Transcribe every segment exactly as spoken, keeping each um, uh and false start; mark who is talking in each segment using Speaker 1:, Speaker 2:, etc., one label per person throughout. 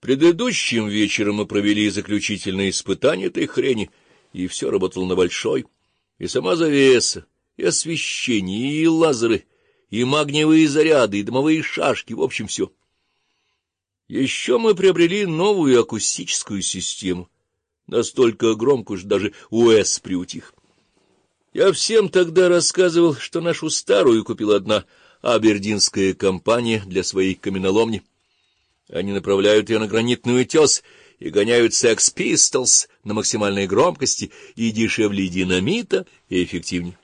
Speaker 1: Предыдущим вечером мы провели заключительные испытания этой хрени, и все работало на большой. И сама завеса, и освещение, и лазеры, и магниевые заряды, и дымовые шашки, в общем, все. Еще мы приобрели новую акустическую систему, настолько громкую, что даже УЭС приутих. Я всем тогда рассказывал, что нашу старую купила одна абердинская компания для своей каменоломни. Они направляют ее на гранитный утес и гоняют Sex Pistols на максимальной громкости, и дешевле динамита, и эффективнее.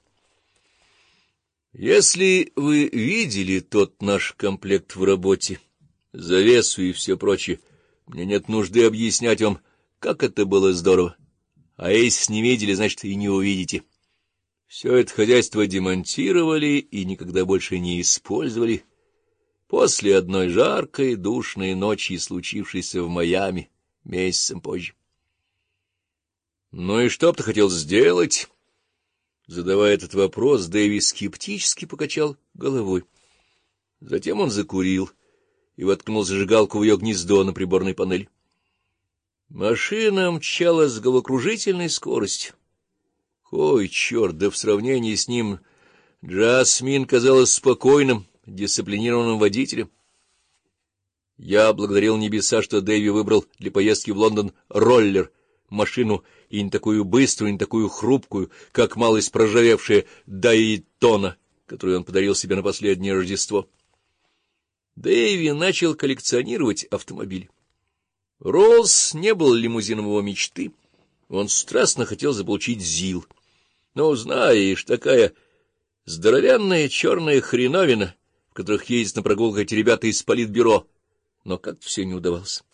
Speaker 1: Если вы видели тот наш комплект в работе, завесу и все прочее, мне нет нужды объяснять вам, как это было здорово. А если не видели, значит, и не увидите. Все это хозяйство демонтировали и никогда больше не использовали после одной жаркой, душной ночи, случившейся в Майами месяцем позже. — Ну и что б ты хотел сделать? Задавая этот вопрос, Дэви скептически покачал головой. Затем он закурил и воткнул зажигалку в ее гнездо на приборной панели. Машина мчалась с головокружительной скоростью. Ой, черт, да в сравнении с ним Джасмин казалась спокойным, дисциплинированным водителем. Я благодарил небеса, что Дэви выбрал для поездки в Лондон роллер, машину и не такую быструю, и не такую хрупкую, как малость проржавевшая Дайтона, которую он подарил себе на последнее Рождество. Дэви начал коллекционировать автомобили. Роллс не был лимузином его мечты. Он страстно хотел заполучить ЗИЛ. Но, знаешь, такая здоровенная черная хреновина, в которых ездят на прогулках эти ребята из политбюро, но как-то все не удавалось.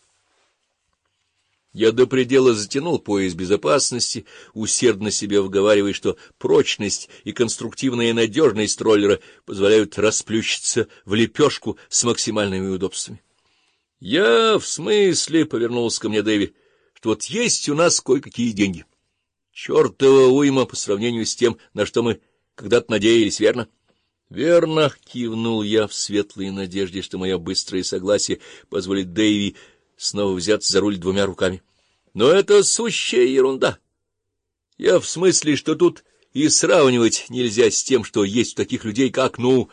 Speaker 1: Я до предела затянул пояс безопасности, усердно себе вговаривая, что прочность и конструктивная надежность роллера позволяют расплющиться в лепешку с максимальными удобствами. — Я в смысле, — повернулся ко мне Дэви, — что вот есть у нас кое-какие деньги. Чёртова уйма по сравнению с тем, на что мы когда-то надеялись, верно? — Верно, — кивнул я в светлой надежде, что мое быстрое согласие позволит Дэви снова взяться за руль двумя руками. Но это сущая ерунда. Я в смысле, что тут и сравнивать нельзя с тем, что есть у таких людей, как, ну,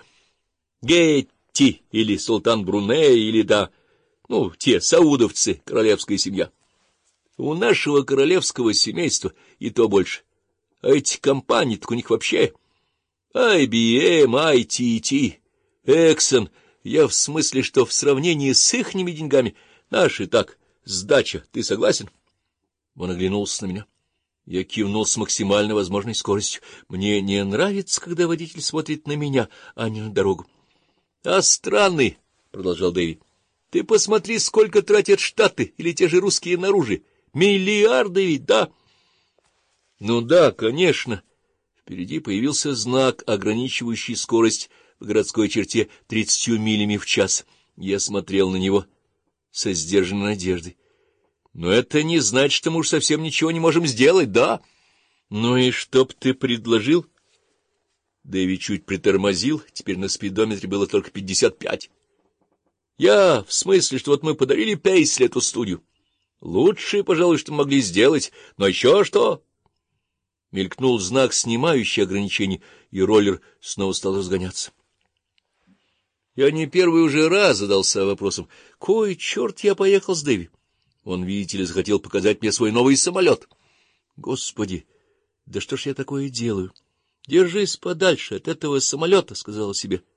Speaker 1: Гетти или Султан Бруней, или, да, ну, те саудовцы, королевская семья. У нашего королевского семейства и то больше. А эти компании, так у них вообще ай би эм, ай ти ти, Exxon, я в смысле, что в сравнении с ихними деньгами наши так, сдача, ты согласен? Он оглянулся на меня. Я кивнул с максимально возможной скоростью. Мне не нравится, когда водитель смотрит на меня, а не на дорогу. — А странный, — продолжал Дэви, — ты посмотри, сколько тратят Штаты или те же русские наружи. Миллиарды ведь, да? — Ну да, конечно. Впереди появился знак, ограничивающий скорость в городской черте тридцатью милями в час. Я смотрел на него со сдержанной надеждой. Но это не значит, что мы уж совсем ничего не можем сделать, да? Ну и что б ты предложил? Дэви чуть притормозил, теперь на спидометре было только пятьдесят пять. Я в смысле, что вот мы подарили Пейсли эту студию. Лучшее, пожалуй, что могли сделать, но еще что? Мелькнул знак, снимающий ограничения, и роллер снова стал разгоняться. Я не первый уже раз задался вопросом, кой черт я поехал с Дэви? Он, видите ли, захотел показать мне свой новый самолет. Господи, да что ж я такое делаю? Держись подальше от этого самолета, — сказала себе.